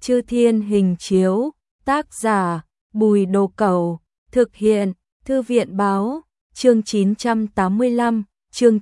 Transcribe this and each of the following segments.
Chư Thiên Hình Chiếu, tác giả Bùi Đồ Cẩu, thực hiện Thư viện báo, chương 985, chương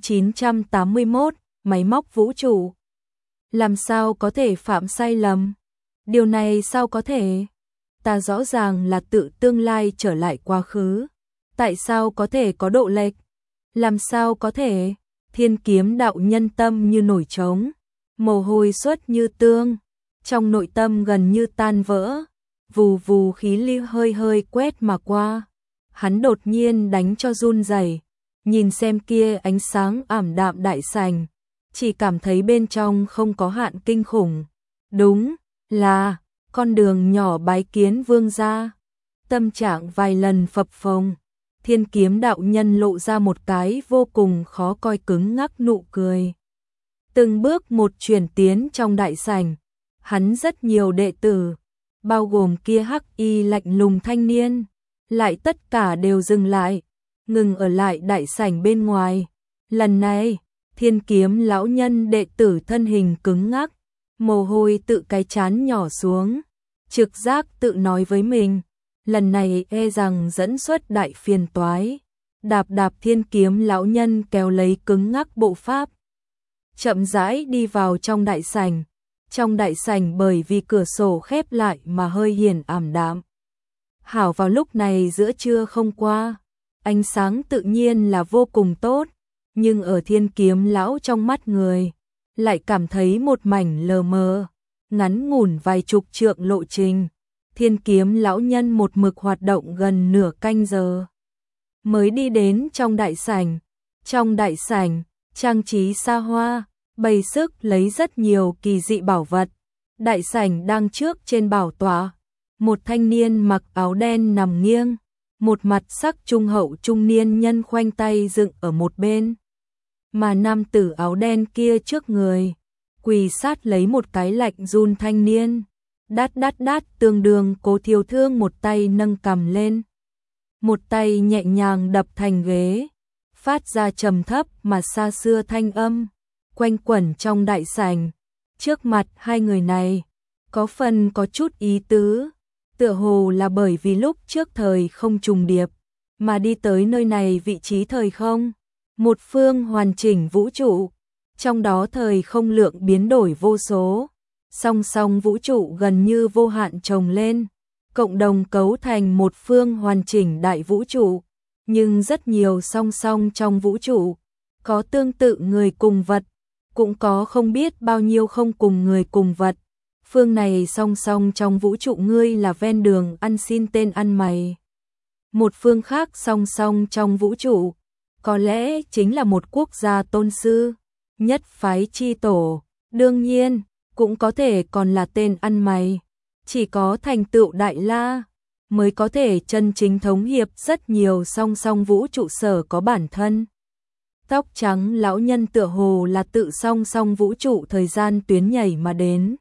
981, máy móc vũ trụ. Làm sao có thể phạm sai lầm? Điều này sao có thể? Ta rõ ràng là tự tương lai trở lại quá khứ. Tại sao có thể có độ lệch? Làm sao có thể? Thiên Kiếm đạo nhân tâm như nổi trống, mồ hôi xuất như tương, trong nội tâm gần như tan vỡ, vù vù khí lưu hơi hơi quét mà qua. Hắn đột nhiên đánh cho run rẩy, nhìn xem kia ánh sáng ảm đạm đại sảnh, chỉ cảm thấy bên trong không có hạn kinh khủng. Đúng là con đường nhỏ bái kiến vương gia. Tâm trạng vài lần phập phồng, Thiên Kiếm đạo nhân lộ ra một cái vô cùng khó coi cứng ngắc nụ cười. Từng bước một chuyển tiến trong đại sảnh, hắn rất nhiều đệ tử, bao gồm kia hắc y lạnh lùng thanh niên, lại tất cả đều dừng lại, ngừng ở lại đại sảnh bên ngoài. Lần này, Thiên Kiếm lão nhân đệ tử thân hình cứng ngắc, mồ hôi tự cái trán nhỏ xuống, trực giác tự nói với mình, lần này e rằng dẫn xuất đại phiền toái. Đạp đạp Thiên Kiếm lão nhân kéo lấy cứng ngắc bộ pháp, chậm rãi đi vào trong đại sảnh. Trong đại sảnh bởi vì cửa sổ khép lại mà hơi hiển ảm đạm. Hảo vào lúc này giữa trưa không qua, ánh sáng tự nhiên là vô cùng tốt, nhưng ở Thiên Kiếm lão trong mắt người, lại cảm thấy một mảnh lờ mờ, ngắn ngủn vài chục trượng lộ trình. Thiên Kiếm lão nhân một mực hoạt động gần nửa canh giờ, mới đi đến trong đại sảnh. Trong đại sảnh, trang trí xa hoa, bày sức lấy rất nhiều kỳ dị bảo vật. Đại sảnh đang trước trên bảo tọa, một thanh niên mặc áo đen nằm nghiêng, một mặt sắc trung hậu trung niên nhân khoanh tay dựng ở một bên. Mà nam tử áo đen kia trước người, quỳ sát lấy một cái lạnh run thanh niên. Đát đát đát tương đương Cố Thiếu Thương một tay nâng cằm lên, một tay nhẹ nhàng đập thành ghế, phát ra trầm thấp mà xa xưa thanh âm, quanh quẩn trong đại sảnh. Trước mặt hai người này, có phần có chút ý tứ, tựa hồ là bởi vì lúc trước thời không trùng điệp, mà đi tới nơi này vị trí thời không, một phương hoàn chỉnh vũ trụ, trong đó thời không lượng biến đổi vô số, song song vũ trụ gần như vô hạn chồng lên, cộng đồng cấu thành một phương hoàn chỉnh đại vũ trụ, nhưng rất nhiều song song trong vũ trụ, có tương tự người cùng vật, cũng có không biết bao nhiêu không cùng người cùng vật. Phương này song song trong vũ trụ ngươi là ven đường ăn xin tên ăn mày. Một phương khác song song trong vũ trụ, có lẽ chính là một quốc gia tôn sư, nhất phái chi tổ, đương nhiên, cũng có thể còn là tên ăn mày. Chỉ có thành tựu đại la, mới có thể chân chính thống hiệp rất nhiều song song vũ trụ sở có bản thân. Tóc trắng lão nhân tựa hồ là tự song song vũ trụ thời gian tuyến nhảy mà đến.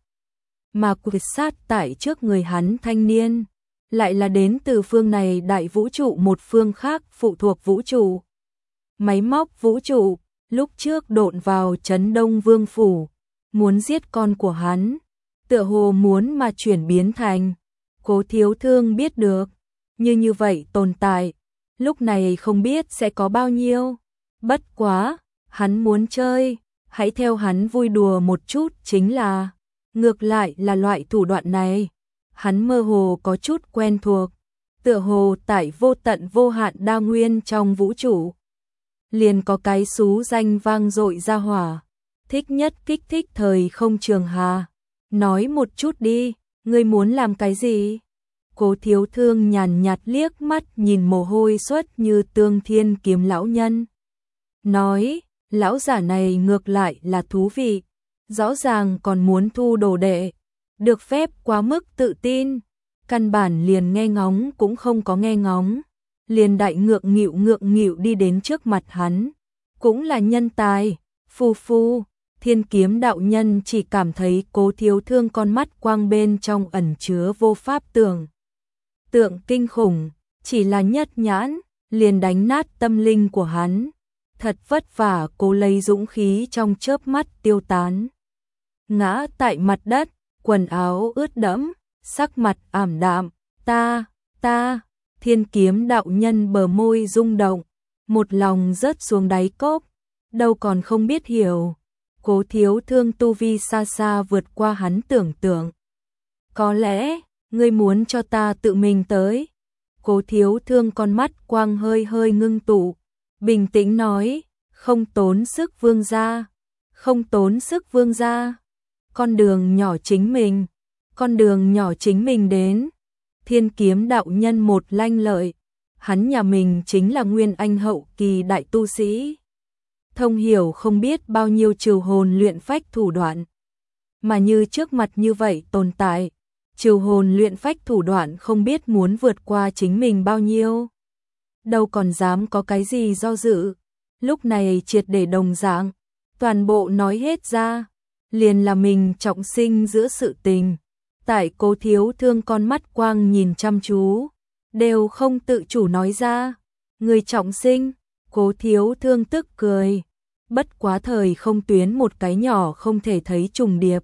Mà quyệt sát tại trước người hắn thanh niên, lại là đến từ phương này đại vũ trụ một phương khác phụ thuộc vũ trụ. Máy móc vũ trụ, lúc trước độn vào Trấn Đông Vương Phủ, muốn giết con của hắn, tựa hồ muốn mà chuyển biến thành. Cố Thiếu Thương biết được, như vậy tồn tại, lúc này không biết sẽ có bao nhiêu. Bất quá, hắn muốn chơi, hãy theo hắn vui đùa một chút chính là. Ngược lại là loại thủ đoạn này, hắn mơ hồ có chút quen thuộc, tựa hồ tại vô tận vô hạn đa nguyên trong vũ trụ. Liền có cái xú danh vang dội ra hỏa, thích nhất kích thích thời không Trường Hà. Nói một chút đi, ngươi muốn làm cái gì? Cố Thiếu Thương nhàn nhạt liếc mắt nhìn mồ hôi xuất như tương Thiên Kiếm lão nhân. Nói, lão giả này ngược lại là thú vị, rõ ràng còn muốn thu đồ đệ, được phép quá mức tự tin, căn bản liền nghe ngóng cũng không có nghe ngóng, liền đại ngượng nghịu đi đến trước mặt hắn, cũng là nhân tài. Phu phu, Thiên Kiếm đạo nhân chỉ cảm thấy Cố Thiếu Thương con mắt quang bên trong ẩn chứa vô pháp tưởng tượng kinh khủng, chỉ là nhất nhãn, liền đánh nát tâm linh của hắn. Thật vất vả cố lấy dũng khí trong chớp mắt tiêu tán, ngã tại mặt đất. quần áo ướt đẫm, sắc mặt ảm đạm, ta, Thiên Kiếm đạo nhân bờ môi rung động, một lòng rớt xuống đáy cốc, đâu còn không biết hiểu. Cố Thiếu Thương tu vi xa xa vượt qua hắn tưởng tượng. Có lẽ, ngươi muốn cho ta tự mình tới. Cố Thiếu Thương con mắt quang hơi hơi ngưng tụ, bình tĩnh nói, không tốn sức vương gia, không tốn sức vương gia. Con đường nhỏ chính mình đến. Thiên Kiếm đạo nhân một lanh lợi, hắn nhà mình chính là nguyên anh hậu kỳ đại tu sĩ. Thông hiểu không biết bao nhiêu trừ hồn luyện phách thủ đoạn. Mà như trước mặt như vậy tồn tại, trừ hồn luyện phách thủ đoạn không biết muốn vượt qua chính mình bao nhiêu. Đâu còn dám có cái gì do dự, lúc này triệt để đồng dạng, toàn bộ nói hết ra, liền là mình trọng sinh giữa sự tình. Tại Cố Thiếu Thương con mắt quang nhìn chăm chú, đều không tự chủ nói ra, người trọng sinh. Cố Thiếu Thương tức cười, bất quá thời không tuyến một cái nhỏ không thể thấy trùng điệp.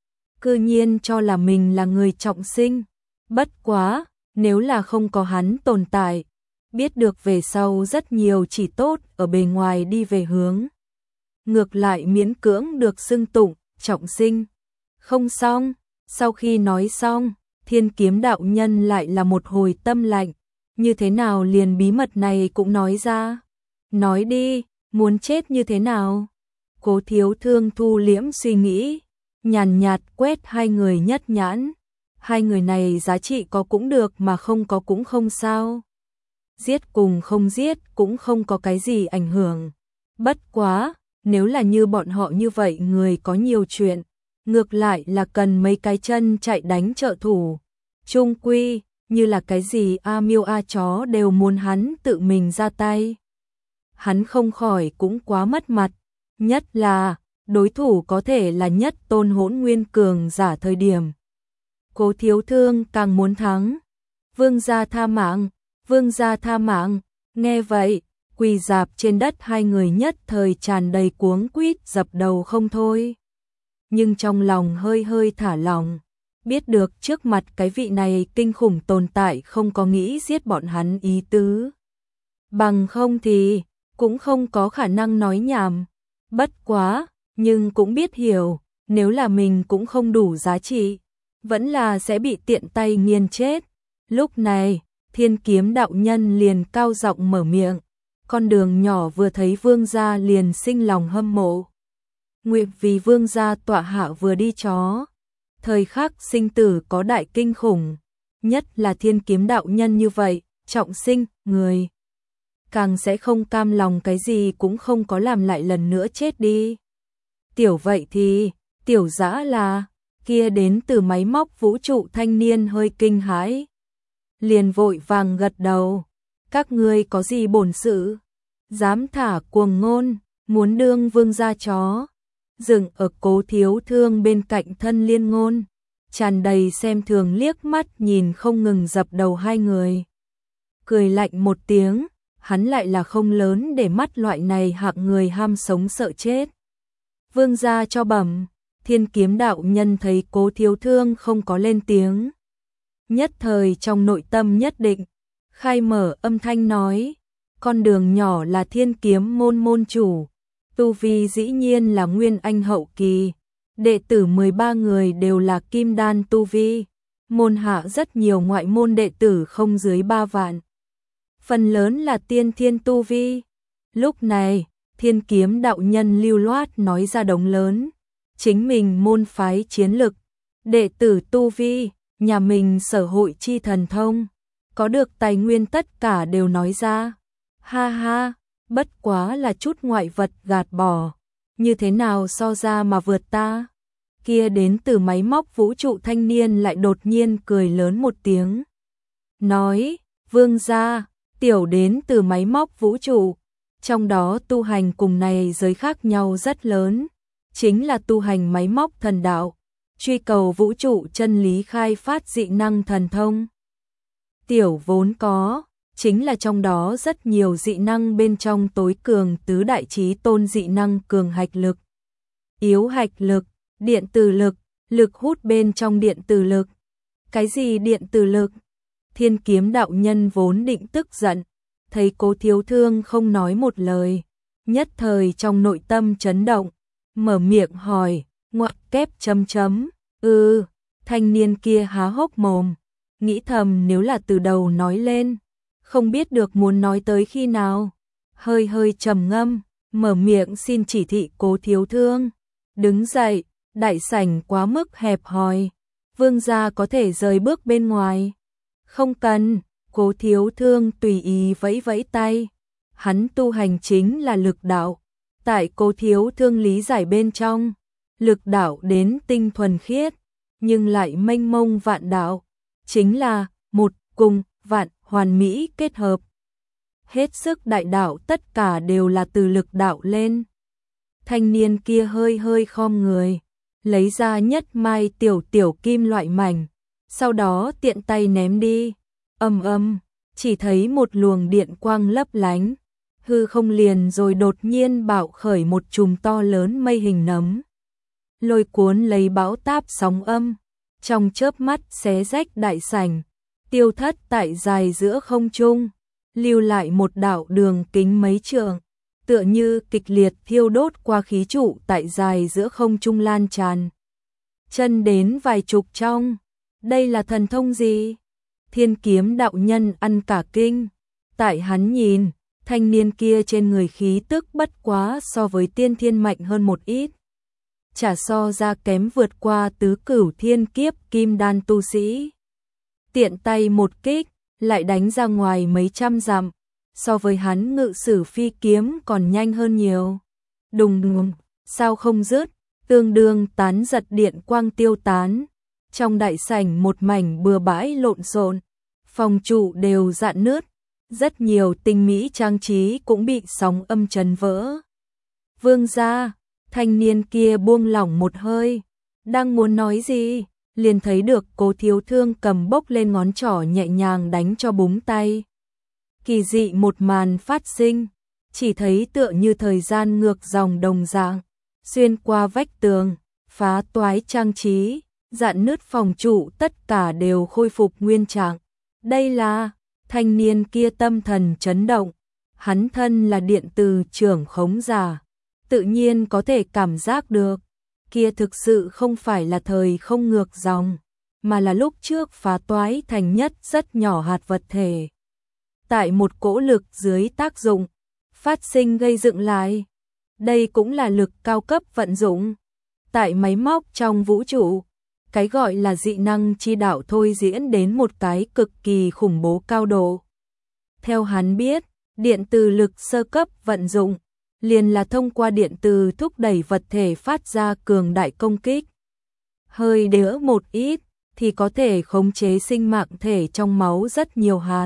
Cư nhiên cho là mình là người trọng sinh, bất quá, nếu là không có hắn tồn tại, biết được về sau rất nhiều chỉ tốt ở bề ngoài đi về hướng. Ngược lại miễn cưỡng được xưng tụng, trọng sinh. Không xong, sau khi nói xong, Thiên Kiếm đạo nhân lại là một hồi tâm lạnh, như thế nào liền bí mật này cũng nói ra. Nói đi, muốn chết như thế nào? Cố Thiếu Thương thu liễm suy nghĩ, nhàn nhạt quét hai người nhất nhãn. Hai người này giá trị có cũng được mà không có cũng không sao. Giết cùng không giết cũng không có cái gì ảnh hưởng. Bất quá, nếu là như bọn họ như vậy người có nhiều chuyện, ngược lại là cần mấy cái chân chạy đánh trợ thủ. Trung quy, như là cái gì A miêu A chó đều muốn hắn tự mình ra tay. Hắn không khỏi cũng quá mất mặt, nhất là đối thủ có thể là nhất tôn hỗn nguyên cường giả thời điểm. Cố Thiếu Thương càng muốn thắng. Vương gia tha mạng, vương gia tha mạng. Nghe vậy, quỳ rạp trên đất hai người nhất thời tràn đầy cuống quýt dập đầu không thôi. Nhưng trong lòng hơi hơi thả lỏng, biết được trước mặt cái vị này kinh khủng tồn tại không có nghĩ giết bọn hắn ý tứ. Bằng không thì, cũng không có khả năng nói nhảm. Bất quá, nhưng cũng biết hiểu, nếu là mình cũng không đủ giá trị, vẫn là sẽ bị tiện tay nghiền chết. Lúc này, Thiên Kiếm đạo nhân liền cao giọng mở miệng, con đường nhỏ vừa thấy vương gia liền sinh lòng hâm mộ. Nguyệt vì vương gia tọa hạ vừa đi chó, thời khắc sinh tử có đại kinh khủng, nhất là Thiên Kiếm đạo nhân như vậy, trọng sinh, người càng sẽ không cam lòng cái gì cũng không có làm lại lần nữa chết đi. Tiểu vậy thì, tiểu dã là, kia đến từ máy móc vũ trụ thanh niên hơi kinh hãi. Liền vội vàng gật đầu, các ngươi có gì bổn sự, dám thả cuồng ngôn, muốn đương vương gia chó. Dừng ở Cố Thiếu Thương bên cạnh Thân Liên Ngôn, tràn đầy xem thường liếc mắt nhìn không ngừng dập đầu hai người. Cười lạnh một tiếng, hắn lại là không lớn để mắt loại này hạng người ham sống sợ chết. Vương gia cho bẩm. Thiên Kiếm đạo nhân thấy Cố Thiếu Thương không có lên tiếng, nhất thời trong nội tâm nhất định, khai mở âm thanh nói, con đường nhỏ là Thiên Kiếm môn môn chủ, tu vi dĩ nhiên là nguyên anh hậu kỳ, đệ tử 13 người đều là kim đan tu vi, môn hạ rất nhiều ngoại môn đệ tử không dưới 3 vạn, phần lớn là tiên thiên tu vi. Lúc này, Thiên Kiếm đạo nhân lưu loát nói ra đống lớn, chính mình môn phái chiến lực, đệ tử tu vi, nhà mình sở hội chi thần thông, có được tài nguyên tất cả đều nói ra. Ha ha, bất quá là chút ngoại vật gạt bỏ, như thế nào so ra mà vượt ta. Kia đến từ máy móc vũ trụ thanh niên lại đột nhiên cười lớn một tiếng. Nói, vương gia, tiểu đến từ máy móc vũ trụ, trong đó tu hành cùng này giới khác nhau rất lớn, chính là tu hành máy móc thần đạo, truy cầu vũ trụ chân lý khai phát dị năng thần thông. Tiểu vốn có, chính là trong đó rất nhiều dị năng bên trong tối cường tứ đại chí tôn dị năng cường hạch lực, yếu hạch lực, điện từ lực, Lực hút bên trong điện từ lực. Cái gì điện từ lực? Thiên Kiếm đạo nhân vốn định tức giận, thấy Cố Thiếu Thương không nói một lời, nhất thời trong nội tâm chấn động, mở miệng hỏi, ngoặc kép chấm chấm, thanh niên kia há hốc mồm, nghĩ thầm nếu là từ đầu nói lên, không biết được muốn nói tới khi nào, hơi hơi trầm ngâm, mở miệng xin chỉ thị Cố Thiếu Thương, đứng dậy, đại sảnh quá mức hẹp hòi, vương gia có thể rời bước bên ngoài. Không cần, Cố Thiếu Thương tùy ý vẫy vẫy tay. Hắn tu hành chính là lực đạo. Tại Cố Thiếu Thương lý giải bên trong, lực đạo đến tinh thuần khiết, nhưng lại mênh mông vạn đạo, chính là một cùng vạn hoàn mỹ kết hợp. Hết sức đại đạo tất cả đều là từ lực đạo lên. Thanh niên kia hơi hơi khom người, lấy ra nhất mai tiểu tiểu kim loại mảnh, sau đó tiện tay ném đi. Chỉ thấy một luồng điện quang lấp lánh, hư không liền rồi đột nhiên bạo khởi một chùm to lớn mây hình nấm. Lôi cuốn lấy bão táp sóng âm, trong chớp mắt xé rách đại sảnh, tiêu thất tại dài giữa không trung, lưu lại một đạo đường kính mấy trượng, tựa như kịch liệt thiêu đốt qua khí trụ tại dài giữa không trung lan tràn. Chân đến vài chục trong, đây là thần thông gì? Thiên Kiếm đạo nhân ăn cả kinh, tại hắn nhìn, thanh niên kia trên người khí tức bất quá so với tiên thiên mạnh hơn một ít. Chả so ra kém vượt qua tứ cửu thiên kiếp kim đan tu sĩ. Tiện tay một kích, lại đánh ra ngoài mấy trăm dặm, so với hắn ngự sử phi kiếm còn nhanh hơn nhiều. Đùng đùng, sao không dứt, tương đương tán giật điện quang tiêu tán. Trong đại sảnh một mảnh bừa bãi lộn xộn, phòng trụ đều rạn nứt, rất nhiều tinh mỹ trang trí cũng bị sóng âm chấn vỡ. Vương gia, thanh niên kia buông lỏng một hơi, đang muốn nói gì, liền thấy được Cố Thiếu Thương cầm bốc lên ngón trỏ nhẹ nhàng đánh cho búng tay. Kỳ dị một màn phát sinh, chỉ thấy tựa như thời gian ngược dòng đồng dạng, xuyên qua vách tường, phá toái trang trí, dạn nứt phòng trụ tất cả đều khôi phục nguyên trạng. Đây là, thanh niên kia tâm thần chấn động, hắn thân là điện từ trưởng khống giả, tự nhiên có thể cảm giác được, kia thực sự không phải là thời không ngược dòng, mà là lúc trước phá toái thành nhất rất nhỏ hạt vật thể. Tại một cỗ lực dưới tác dụng, phát sinh gây dựng lại. Đây cũng là lực cao cấp vận dụng. Tại máy móc trong vũ trụ, cái gọi là dị năng chi đạo thôi diễn đến một cái cực kỳ khủng bố cao độ. Theo hắn biết, điện từ lực sơ cấp vận dụng, liền là thông qua điện từ thúc đẩy vật thể phát ra cường đại công kích. Hơi đỡ một ít, thì có thể khống chế sinh mạng thể trong máu rất nhiều hạt.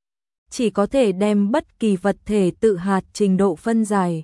Chỉ có thể đem bất kỳ vật thể tự hạt trình độ phân giải.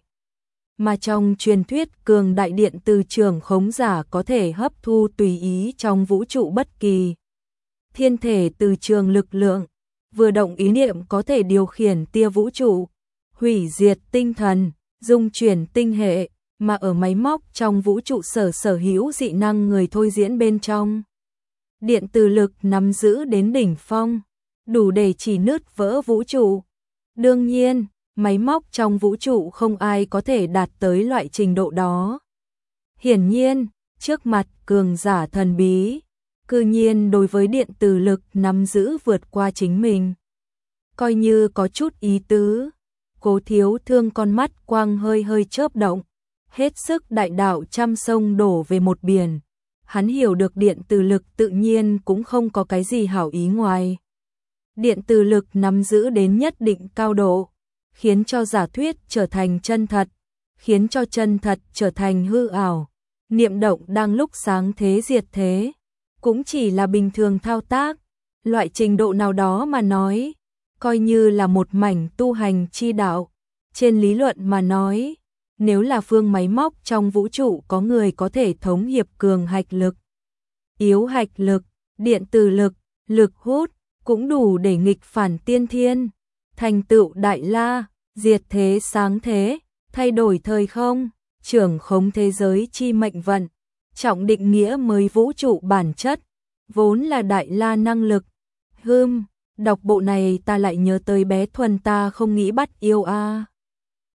Mà trong truyền thuyết cường đại điện từ trường khống giả có thể hấp thu tùy ý trong vũ trụ bất kỳ. Thiên thể từ trường lực lượng, vừa động ý niệm có thể điều khiển tia vũ trụ, hủy diệt tinh thần, dung chuyển tinh hệ, mà ở máy móc trong vũ trụ sở hữu dị năng người thôi diễn bên trong. Điện từ lực nắm giữ đến đỉnh phong, đủ để chỉ nứt vỡ vũ trụ. Đương nhiên, máy móc trong vũ trụ không ai có thể đạt tới loại trình độ đó. Hiển nhiên, trước mặt cường giả thần bí, cư nhiên đối với điện từ lực nắm giữ vượt qua chính mình. Coi như có chút ý tứ, Cố Thiếu Thương con mắt quang hơi hơi chớp động, hết sức đại đạo trăm sông đổ về một biển. Hắn hiểu được điện từ lực tự nhiên cũng không có cái gì hảo ý ngoài. Điện từ lực nắm giữ đến nhất định cao độ, khiến cho giả thuyết trở thành chân thật, khiến cho chân thật trở thành hư ảo. Niệm động đang lúc sáng thế diệt thế, cũng chỉ là bình thường thao tác, loại trình độ nào đó mà nói, coi như là một mảnh tu hành chi đạo. Trên lý luận mà nói, nếu là phương máy móc trong vũ trụ có người có thể thống hiệp cường hạch lực, yếu hạch lực, điện từ lực, lực hút, cũng đủ để nghịch phản tiên thiên, thành tựu đại la, diệt thế sáng thế, thay đổi thời không, trưởng khống thế giới chi mệnh vận, trọng định nghĩa mới vũ trụ bản chất, vốn là đại la năng lực. Đọc bộ này ta lại nhớ tới bé Thuần ta không nghĩ bắt yêu a.